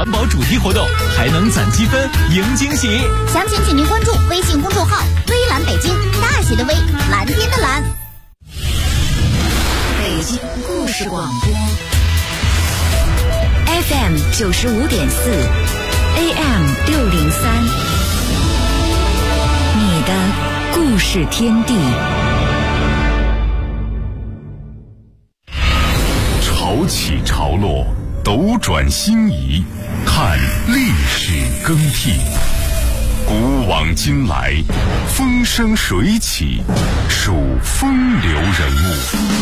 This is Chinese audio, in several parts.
环保主题活动，还能攒积分赢惊喜。 详情请您关注微信公众号“微蓝北京”，大写的微，蓝天的蓝。 北京故事广播 FM 95.4 AM 603，你的故事天地。 潮起潮落，斗转星移，看历史更替。古往今来，风生水起，数风流人物。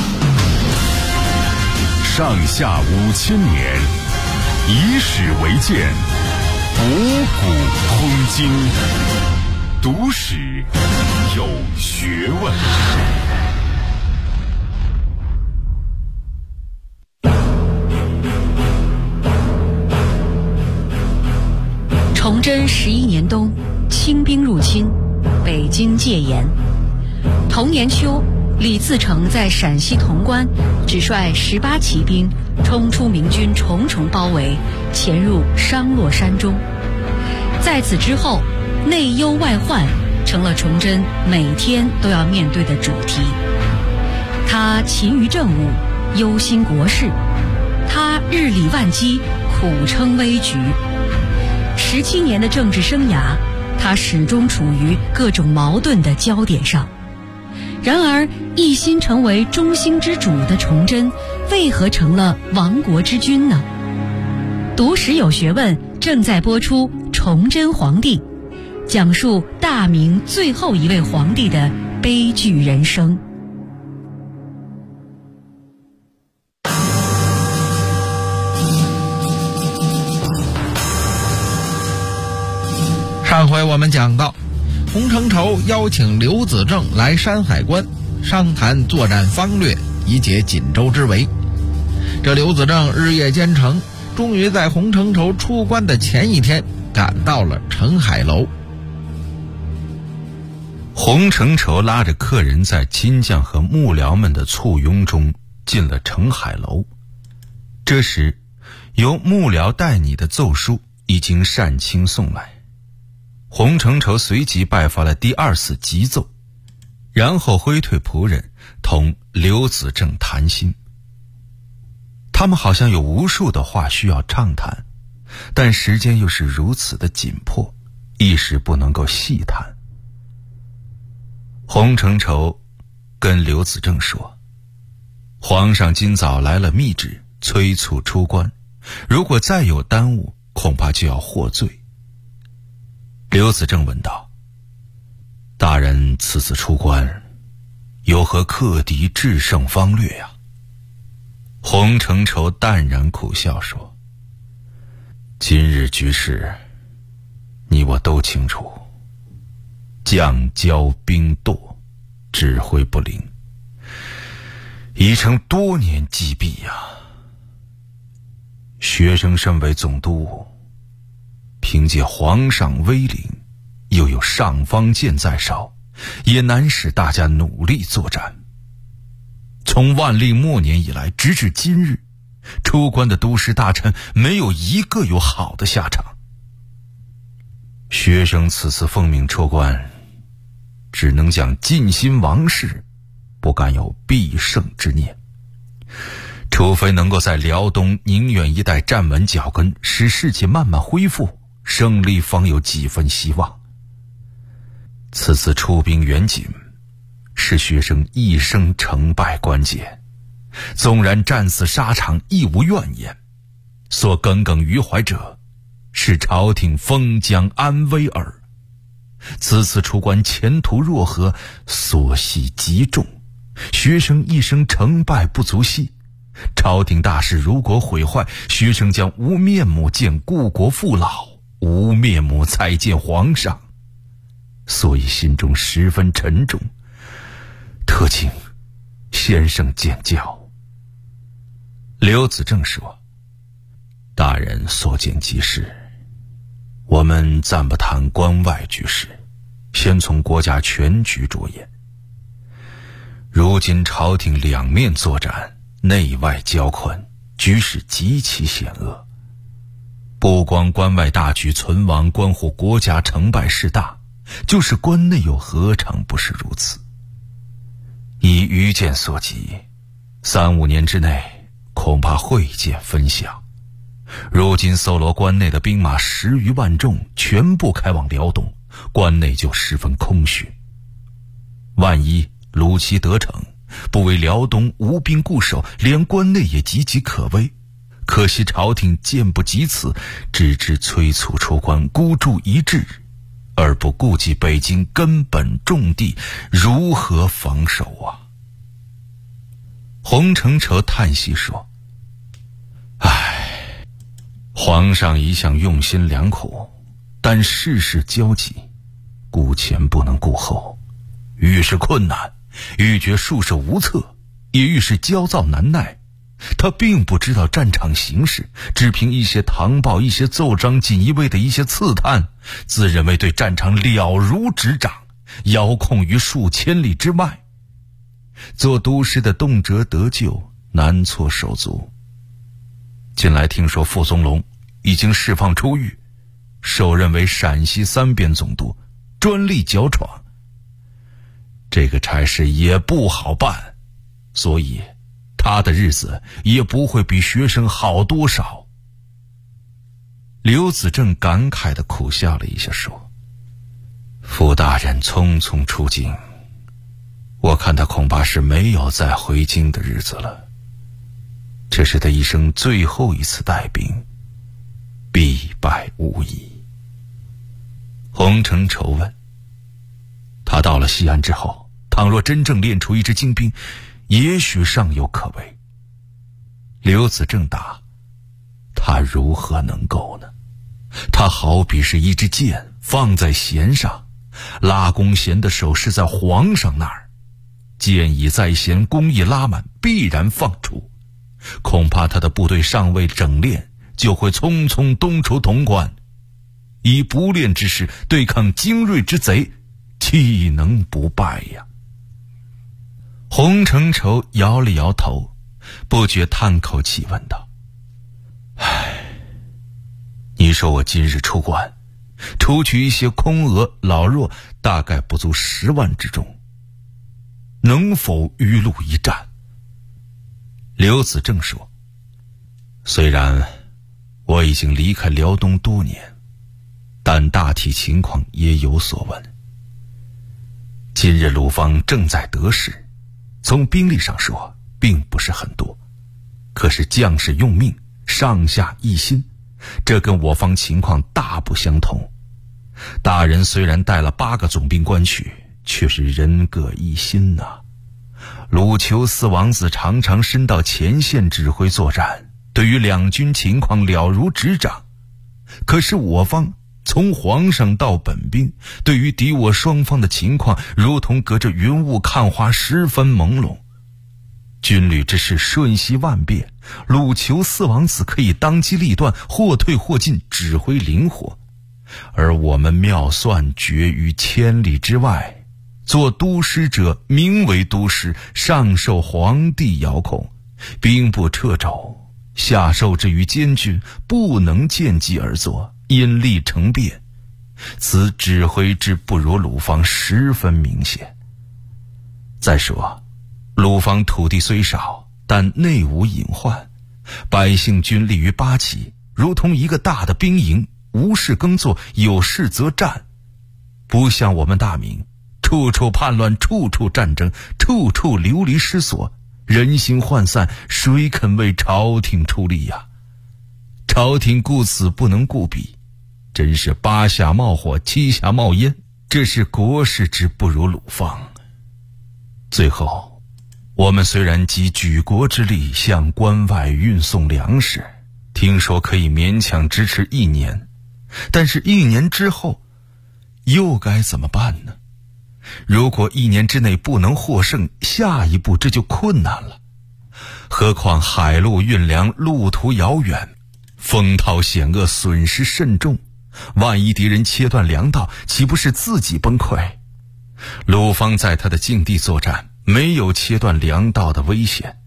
上下5000年，以史为鉴，博古通今，读史有学问。 崇祯11年冬，清兵入侵，北京戒严。同年秋，李自成在陕西潼关只率18骑兵冲出明军重重包围，潜入商洛山中。在此之后，内忧外患成了崇祯每天都要面对的主题。他勤于政务，忧心国事；他日理万机，苦撑危局。17年的政治生涯，他始终处于各种矛盾的焦点上。然而，一心成为中兴之主的崇祯，为何成了亡国之君呢？读史有学问正在播出《崇祯皇帝》，讲述大明最后一位皇帝的悲剧人生。 上回我们讲到，洪承畴邀请刘子正来山海关商谈作战方略，以解锦州之围。这刘子正日夜兼程，终于在洪承畴出关的前一天赶到了澄海楼。 洪承畴拉着客人在金匠和幕僚们的簇拥中进了澄海楼。这时，由幕僚带你的奏书已经善卿送来。洪承畴随即拜发了第2次急奏，然后挥退仆人，同刘子正谈心。他们好像有无数的话需要畅谈，但时间又是如此的紧迫，一时不能够细谈。洪承畴跟刘子正说，皇上今早来了密旨，催促出关，如果再有耽误，恐怕就要获罪。刘子正问道，大人此次出关，有何克敌制胜方略呀？洪承畴淡然苦笑说，今日局势，你我都清楚，将骄兵惰，指挥不灵，已成多年积弊呀。学生身为总督，凭借皇上威灵，又有尚方剑在手，也难使大家努力作战。从万历末年以来，直至今日，出关的都师大臣没有一个有好的下场。学生此次奉命出关，只能讲尽心王事，不敢有必胜之念。除非能够在辽东宁远一带站稳脚跟，使士气慢慢恢复，胜利方有几分希望。此次出兵援锦，是学生一生成败关键。纵然战死沙场，亦无怨言。所耿耿于怀者，是朝廷封疆安危耳。此次出关前途若何，所系极重。学生一生成败不足惜。朝廷大事如果毁坏，学生将无面目见故国父老，无面目再见皇上，所以心中十分沉重，特请先生见教。刘子正说，大人所见即是，我们暂不谈关外局势，先从国家全局着眼。如今朝廷两面作战，内外交困，局势极其险恶。 不光关外大局存亡关乎国家成败势大，就是关内又何尝不是如此？以愚见所及，3-5年之内恐怕会见分晓。如今搜罗关内的兵马10余万众，全部开往辽东，关内就十分空虚。万一鲁齐得逞，不为辽东无兵固守，连关内也岌岌可危。可惜朝廷见不及此，只知催促出关，孤注一掷，而不顾及北京根本重地，如何防守啊？洪承畴叹息说：唉，皇上一向用心良苦，但事事焦急，顾前不能顾后，愈是困难，愈觉束手无策，也愈是焦躁难耐。他并不知道战场形势，只凭一些唐报、一些奏章，锦衣卫的一些刺探，自认为对战场了如指掌，遥控于数千里之外。做都师的动辄得救，难措手足。近来听说傅宗龙已经释放出狱，受任为陕西3边总督，专利剿闯。这个差事也不好办，所以他的日子也不会比学生好多少。刘子正感慨地苦笑了一下，说：傅大人匆匆出京，我看他恐怕是没有再回京的日子了。这是他一生最后一次带兵，必败无疑。洪承畴问：他到了西安之后，倘若真正练出一支精兵，也许尚有可为。刘子正答：他如何能够呢？他好比是一支箭放在弦上，拉弓弦的手是在皇上那儿，箭已在弦，弓已拉满，必然放出。恐怕他的部队尚未整练，就会匆匆东出潼关，以不练之势对抗精锐之贼，岂能不败呀？洪承畴摇了摇头，不觉叹口气问道：唉，你说我今日出关，除去一些空额老弱，大概不足10万之众，能否与路一战？刘子正说：虽然我已经离开辽东多年，但大体情况也有所闻。今日鲁方正在得势，从兵力上说并不是很多，可是将士用命，上下一心，这跟我方情况大不相同。大人虽然带了8个总兵官去，却是人各一心呐。鲁丘4王子常常身到前线指挥作战，对于两军情况了如指掌。可是我方从皇上到本兵，对于敌我双方的情况如同隔着云雾看花，十分朦胧。军旅之事瞬息万变，鲁丘4王子可以当机立断，或退或进，指挥灵活，而我们妙算绝于千里之外。做都师者名为都师，上受皇帝遥控，兵不掣肘，下受之于监军，不能见机而作，因力成变。此指挥之不如鲁方十分明显。再说鲁方土地虽少，但内无隐患，百姓军立于8旗，如同一个大的兵营，无事耕作，有事则战。不像我们大明，处处叛乱，处处战争，处处流离失所，人心涣散，谁肯为朝廷出力呀？朝廷顾此不能顾彼，真是8下冒火，7下冒烟，这是国事之不如鲁方。最后我们虽然集举国之力向关外运送粮食，听说可以勉强支持1年，但是1年之后又该怎么办呢？如果1年之内不能获胜，下一步这就困难了。何况海路运粮，路途遥远，风涛险恶，损失甚重，万一敌人切断粮道，岂不是自己崩溃？鲁方在他的境地作战，没有切断粮道的危险，他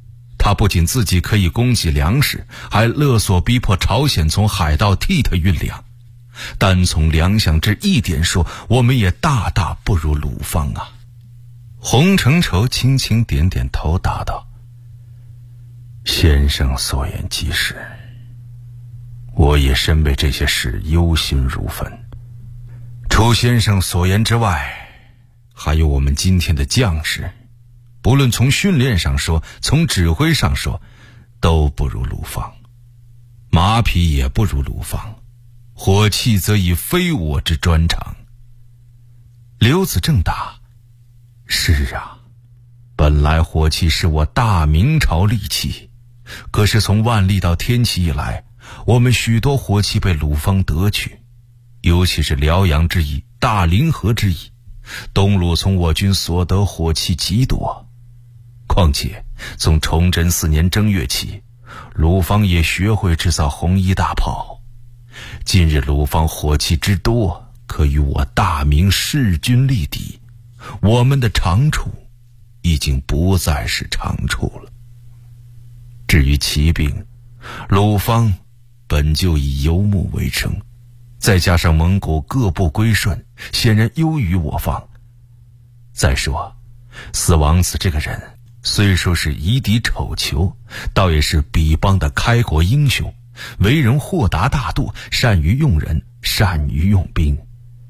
他不仅自己可以供给粮食，还勒索逼迫朝鲜从海盗替他运粮。单从粮饷这一点说，我们也大大不如鲁方啊。洪承畴轻轻点点头，答道：先生所言极是，我也深为这些事忧心如焚。除先生所言之外，还有我们今天的将士，不论从训练上说，从指挥上说，都不如鲁方，马匹也不如鲁方，火器则已非我之专长。刘子正答：是啊，本来火器是我大明朝利器，可是从万历到天启以来，我们许多火器被鲁方得去，尤其是辽阳之役、大凌河之役，东鲁从我军所得火器极多。况且从崇祯4年正月起，鲁方也学会制造红衣大炮。今日鲁方火器之多，可与我大明势均力敌，我们的长处已经不再是长处了。至于骑兵，鲁方本就以游牧为生，再加上蒙古各部归顺，显然优于我方。再说四王子这个人虽说是夷狄丑囚，倒也是彼邦的开国英雄，为人豁达大度，善于用人，善于用兵。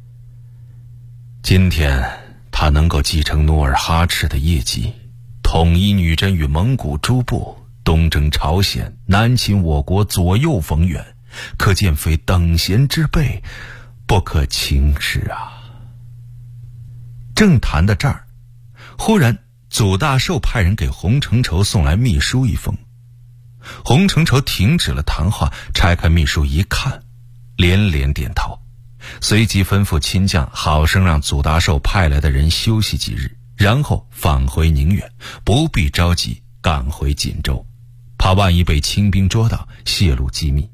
今天他能够继承努尔哈赤的业绩，统一女真与蒙古诸部，东征朝鲜，南侵我国，左右逢源，可见非等闲之辈，不可轻视啊。正谈到这儿，忽然祖大寿派人给洪承畴送来密书一封。洪承畴停止了谈话，拆开密书一看，连连点头，随即吩咐亲将好生让祖大寿派来的人休息几日，然后返回宁远，不必着急赶回锦州，怕万一被清兵捉到，泄露机密。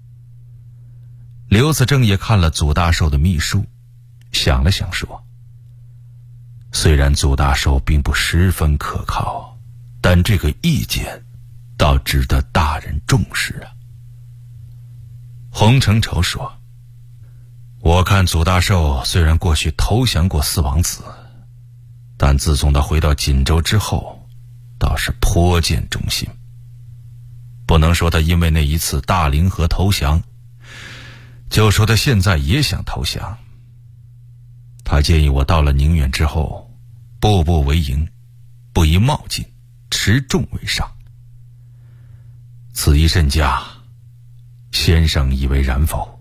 刘子正也看了祖大寿的密书，想了想说：虽然祖大寿并不十分可靠，但这个意见倒值得大人重视啊。洪承畴说：我看祖大寿虽然过去投降过四王子，但自从他回到锦州之后，倒是颇见忠心。不能说他因为那一次大凌河投降，就说他现在也想投降。他建议我到了宁远之后，步步为营，不宜冒进，持重为上。此意甚佳，先生以为然否？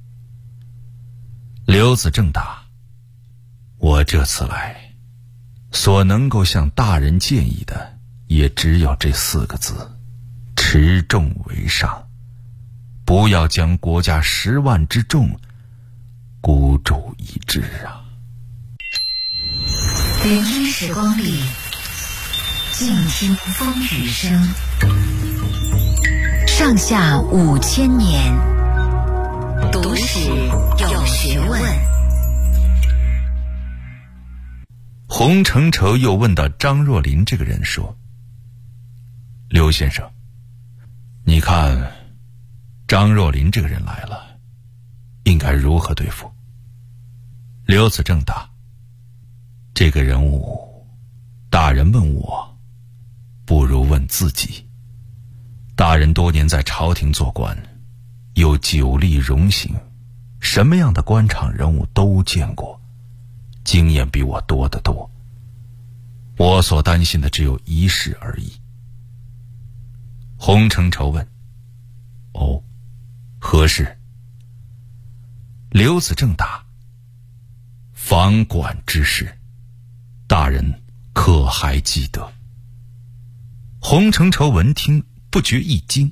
刘子正答：我这次来，所能够向大人建议的，也只有这4个字：持重为上，不要将国家10万之众孤注一掷啊。 聆听时光里，静听风雨声。上下5000年，读史有学问。 洪承畴又问到张若琳这个人说：刘先生，你看张若琳这个人来了，应该如何对付？刘子正答：这个人物，大人问我，不如问自己。大人多年在朝廷做官，有久历荣行，什么样的官场人物都见过，经验比我多得多。我所担心的只有一事而已。洪承畴问：哦，何事？刘子正答：房管之事，大人可还记得？洪承畴闻听，不觉一惊。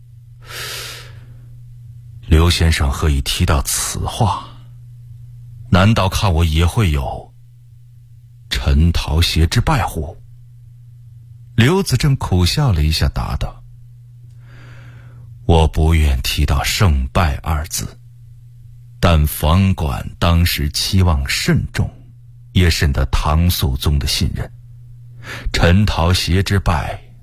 刘先生何以提到此话？难道看我也会有陈桃协之败乎？刘子正苦笑了一下，答道：我不愿提到胜败2字，但房管当时期望甚重，也深得唐肃宗的信任。陈桃协之败，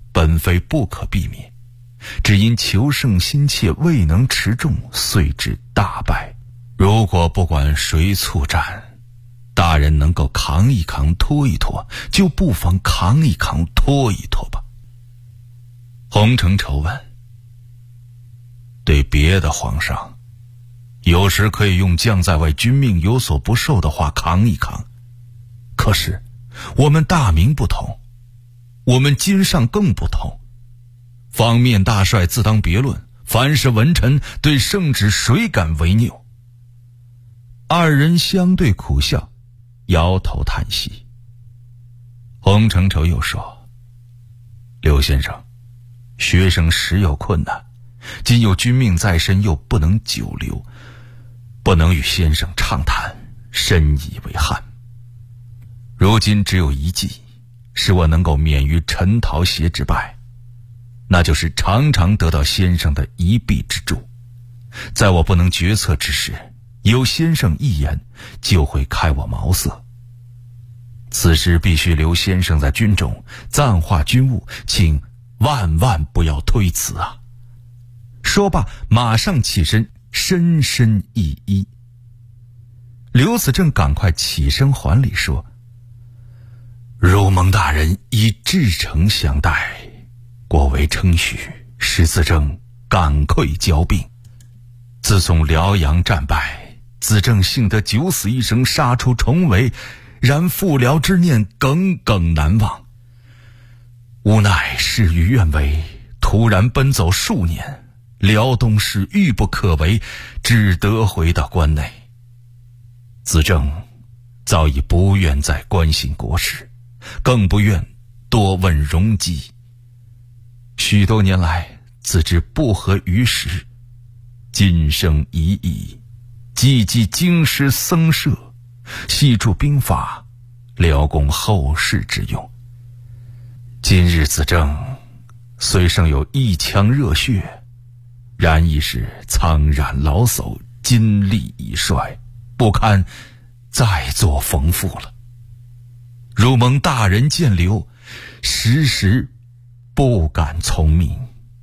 本非不可避免，只因求胜心切，未能持重，遂致大败。如果不管谁促战，大人能够扛一扛拖一拖，就不妨扛一扛拖一拖吧。洪承畴问：对别的皇上，有时可以用将在外，君命有所不受的话扛一扛，可是我们大明不同，我们今上更不同。方面大帅自当别论，凡是文臣对圣旨谁敢违拗？二人相对苦笑，摇头叹息。洪承畴又说：刘先生，学生实有困难，今有君命在身，又不能久留，不能与先生畅谈，深以为憾。如今只有一计，使我能够免于陈桃协之败，那就是常常得到先生的一臂之助。在我不能决策之时，有先生一言，就会开我茅塞。此时必须留先生在军中暂化军务，请万万不要推辞啊！说罢，马上起身，深深一揖。刘子正赶快起身还礼说：如蒙大人以至诚相待，国为称许，使子正感愧交臂。自从辽阳战败，子正幸得九死一生，杀出重围，然复辽之念耿耿难忘。无奈事与愿违，突然奔走数年，辽东事欲不可为，只得回到关内。子正早已不愿再关心国事，更不愿多问容迹。许多年来，自知不合于时，今生已矣，积极京师僧舍，细著兵法，辽供后世之用。今日子正虽生有一腔热血，然已是苍然老叟，筋力已衰，不堪再做冯父了。如蒙大人见留，时时不敢从命。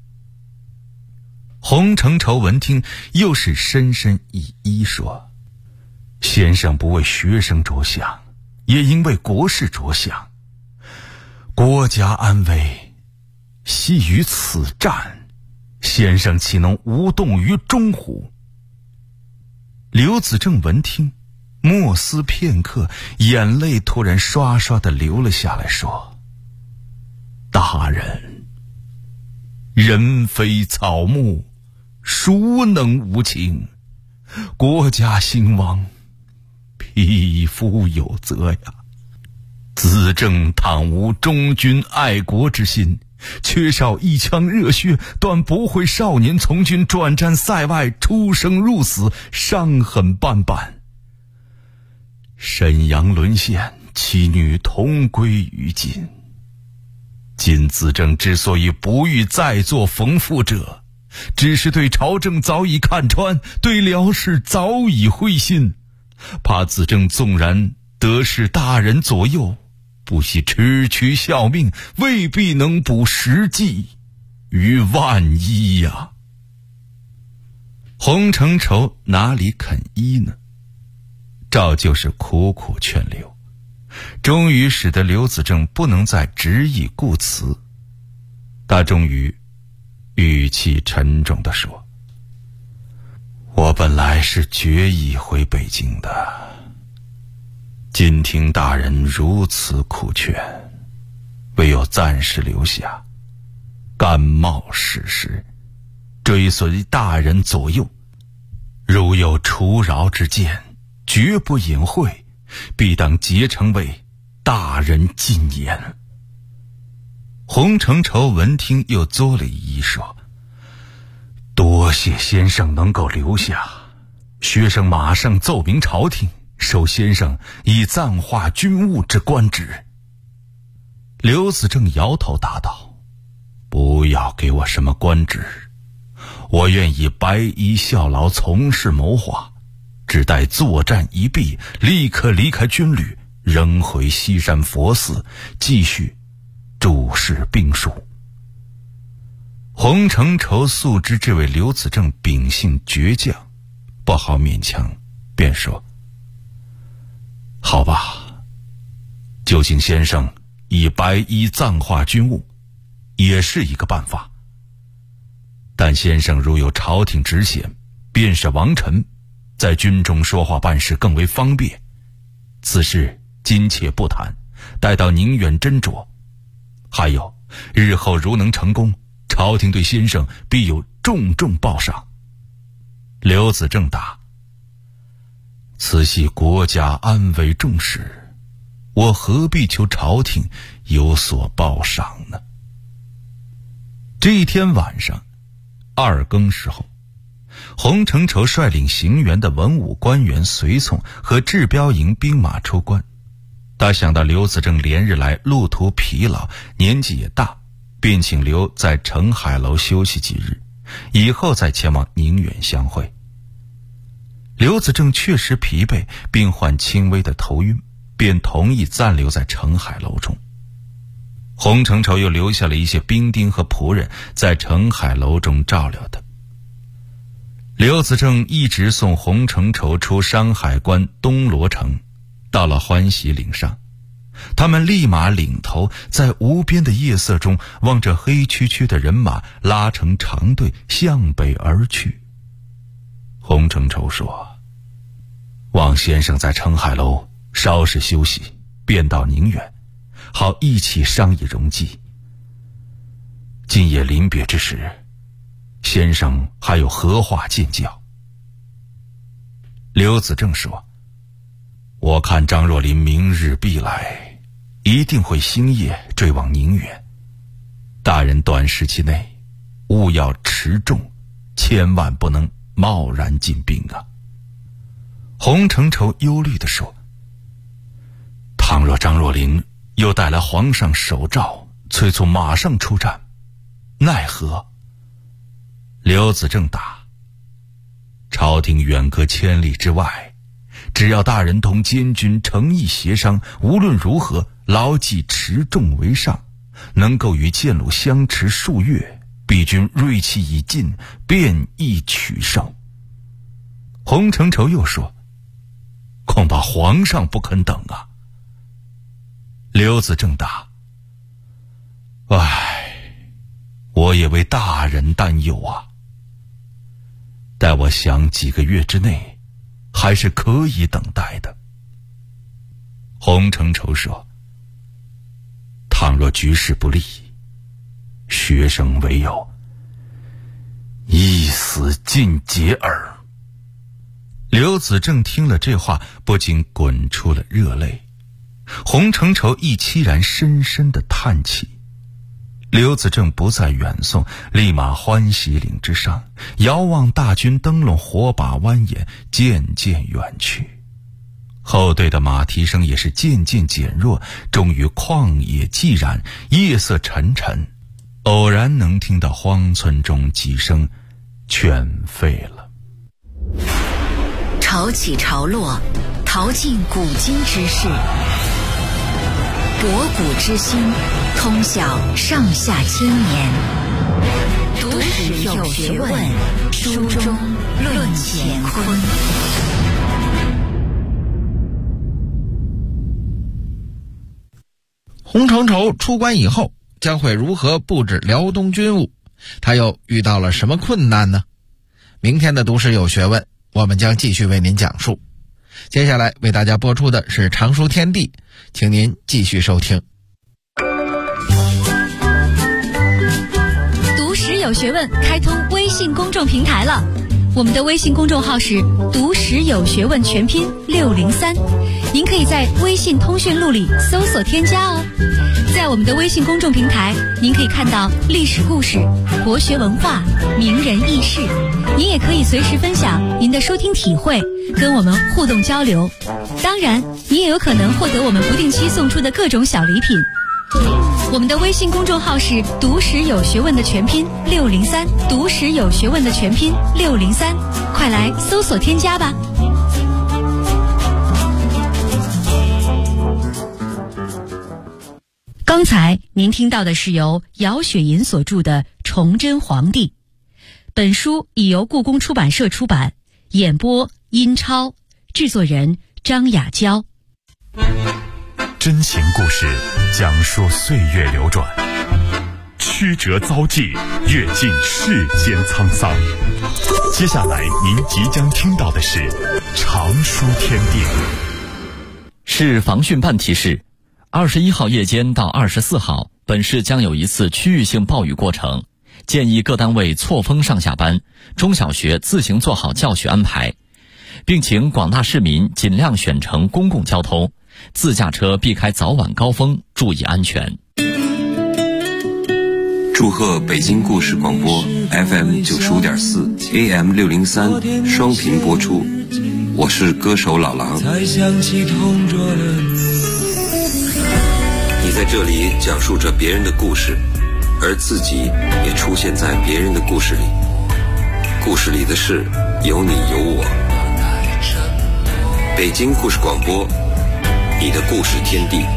洪承畴闻听，又是深深一揖说：先生不为学生着想，也应为国事着想。国家安危，系于此战，先生岂能无动于衷乎？刘子正闻听，默思片刻，眼泪突然刷刷地流了下来，说：大人，人非草木，孰能无情？国家兴亡，匹夫有责呀。子正倘无忠君爱国之心，缺少一腔热血，断不会少年从军转战塞外，出生入死，伤痕斑斑。沈阳沦陷，妻女同归于尽。今子正之所以不欲再做冯父者，只是对朝政早已看穿，对辽事早已灰心，怕子正纵然得势大人左右，不惜痴屈效命，未必能补实际于万一呀。洪承畴哪里肯依呢？照旧是苦苦劝留，终于使得刘子正不能再执意固辞。他终于语气沉重地说：我本来是决意回北京的，今听大人如此苦劝，唯有暂时留下，甘冒失时，追随大人左右。如有除饶之见，绝不隐晦，必当竭诚为大人进言。洪承畴闻听，又作了一揖说：多谢先生能够留下，学生马上奏明朝廷，授先生以暂化军务之官职。刘子正摇头答道：不要给我什么官职，我愿以白衣效劳，从事谋划，只待作战一毕，立刻离开军旅，仍回西山佛寺继续注视兵书。 洪承畴素知这位刘子正秉性倔强，不好勉强，便说：好吧，就请先生以白衣暂化军务，也是一个办法。但先生如有朝廷职衔，便是王臣，在军中说话办事更为方便。此事今且不谈，待到宁远斟酌。还有，日后如能成功，朝廷对先生必有重重报赏。刘子正答：此系国家安危重事，我何必求朝廷有所报赏呢？这一天晚上2更时候，洪承畴率领行辕的文武官员随从和治标营兵马出关。他想到刘子正连日来路途疲劳，年纪也大，便请刘在澄海楼休息几日，以后再前往宁远相会。刘子正确实疲惫，并患轻微的头晕，便同意暂留在澄海楼中。洪承畴又留下了一些兵丁和仆人在澄海楼中照料他。刘子正一直送洪承畴出山海关东罗城，到了欢喜岭上，他们立马领头在无边的夜色中望着黑黢黢的人马拉成长队向北而去。洪承畴说：望先生在澄海楼稍事休息，便到宁远，好一起商议容计。今夜临别之时，先生还有何话见教？刘子正说：我看张若麟明日必来，一定会星夜追往宁远。大人短时期内务要持重，千万不能贸然进兵啊。洪承畴忧虑地说：倘若张若麟又带来皇上手诏，催促马上出战，奈何？刘子正答：朝廷远隔千里之外，只要大人同监军诚意协商，无论如何牢记持重为上，能够与剑虏相持数月，彼军锐气已尽，便易取胜。洪承畴又说：恐怕皇上不肯等啊。刘子正答：我也为大人担忧啊。待我想几个月之内还是可以等待的。洪承畴说：倘若局势不利，学生唯有一死尽竭耳。刘子正听了这话，不禁滚出了热泪。洪承畴亦凄然深深的叹气。刘子正不再远送，立马欢喜岭之上，遥望大军灯笼火把蜿蜒，渐渐远去。后队的马蹄声也是渐渐减弱，终于旷野寂然，夜色沉沉，偶然能听到荒村中几声犬吠了。 潮起潮落，淘尽古今之事，博古之今，通晓上下千年。读史有学问，书中论乾坤。 洪承畴出关以后，将会如何布置辽东军务？他又遇到了什么困难呢？明天的读史有学问，我们将继续为您讲述。接下来为大家播出的是常书天地，请您继续收听。 读史有学问开通微信公众平台了，我们的微信公众号是读史有学问全拼603，您可以在微信通讯录里搜索添加哦。在我们的微信公众平台，您可以看到历史故事、国学文化、名人轶事，您也可以随时分享您的收听体会，跟我们互动交流。当然，你也有可能获得我们不定期送出的各种小礼品。我们的微信公众号是读史有学问的全拼603，读史有学问的全拼603，快来搜索添加吧。刚才您听到的是由姚雪银所著的《重崇祯皇帝。本书已由故宫出版社出版，演播殷超，制作人张雅娇。 真情故事讲述岁月流转，曲折遭际，阅尽世间沧桑。接下来您即将听到的是常书天地。 市防汛办提示，21号夜间到24号，本市将有一次区域性暴雨过程，建议各单位错峰上下班，中小学自行做好教学安排，并请广大市民尽量选乘公共交通，自驾车避开早晚高峰，注意安全。 祝贺北京故事广播 FM 95.4 AM 603双频播出，我是歌手老狼。你在这里讲述着别人的故事，而自己也出现在别人的故事里，故事里的事有你有我。北京故事广播，你的故事天地。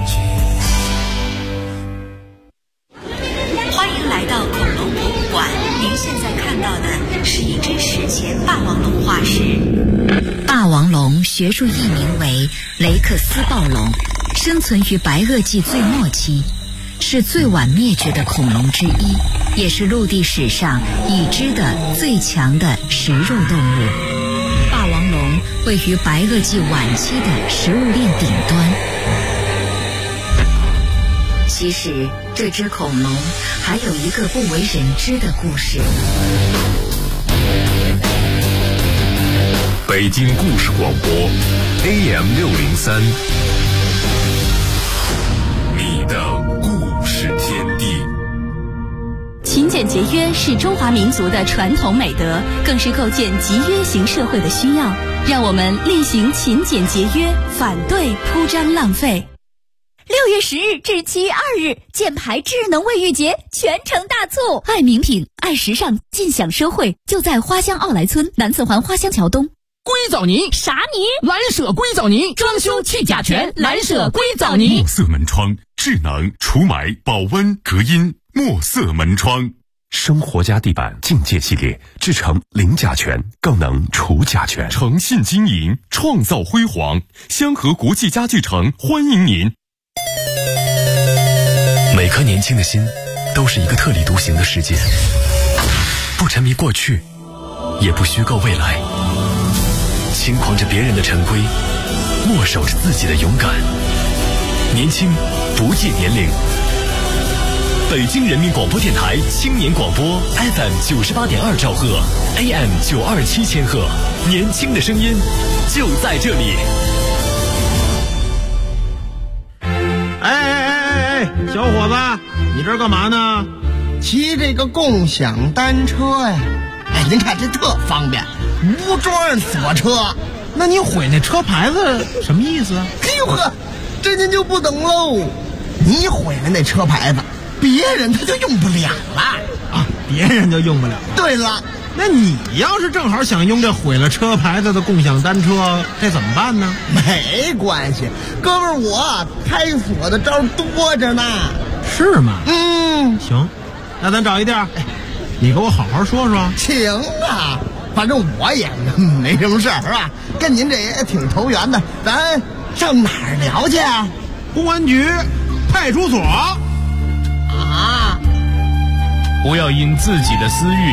欢迎来到恐龙博物馆，您现在看到的是一只史前霸王龙化石。霸王龙学术译名为雷克斯暴龙，生存于白垩纪最末期，是最晚灭绝的恐龙之一，也是陆地史上已知的最强的食肉动物。霸王龙位于白垩纪晚期的食物链顶端。其实这只恐龙还有一个不为人知的故事。 北京故事广播 AM 603，你的故事天地。 勤俭节约是中华民族的传统美德，更是构建集约型社会的需要。让我们厉行勤俭节约，反对铺张浪费。 6月10日至7月2日，箭牌智能卫浴节全城大促， 爱名品、爱时尚，尽享奢惠，就在花乡奥莱村南四环花乡桥东。 硅藻泥啥泥？ 蓝舍硅藻泥，装修去甲醛，蓝舍硅藻泥。 墨色门窗，智能除霾、保温、隔音。墨色门窗，生活家地板境界系列，制成零甲醛，更能除甲醛。诚信经营，创造辉煌。香河国际家具城欢迎您。每颗年轻的心都是一个特立独行的世界，不沉迷过去，也不虚构未来，轻狂着别人的陈规，默守着自己的勇敢。年轻不计年龄。北京人民广播电台青年广播 FM 98.2兆赫 AM 927千赫，年轻的声音就在这里。 小伙子，你这儿干嘛呢？ 骑这个共享单车呀。您看这特方便，无桩锁车。 那你毁那车牌子什么意思啊？ 哎呦呵，这您就不懂喽。你毁了那车牌子，别人他就用不了了啊！别人就用不了。 对了， 那你要是正好想用这毁了车牌子的共享单车，这怎么办呢？ 没关系，哥们儿，我开锁的招多着呢。 是吗？行，那咱找一地儿，你给我好好说说。 行啊，反正我也没什么事儿，是吧？跟您这也挺投缘的，咱上哪儿聊去啊？ 公安局、派出所。 不要因自己的私欲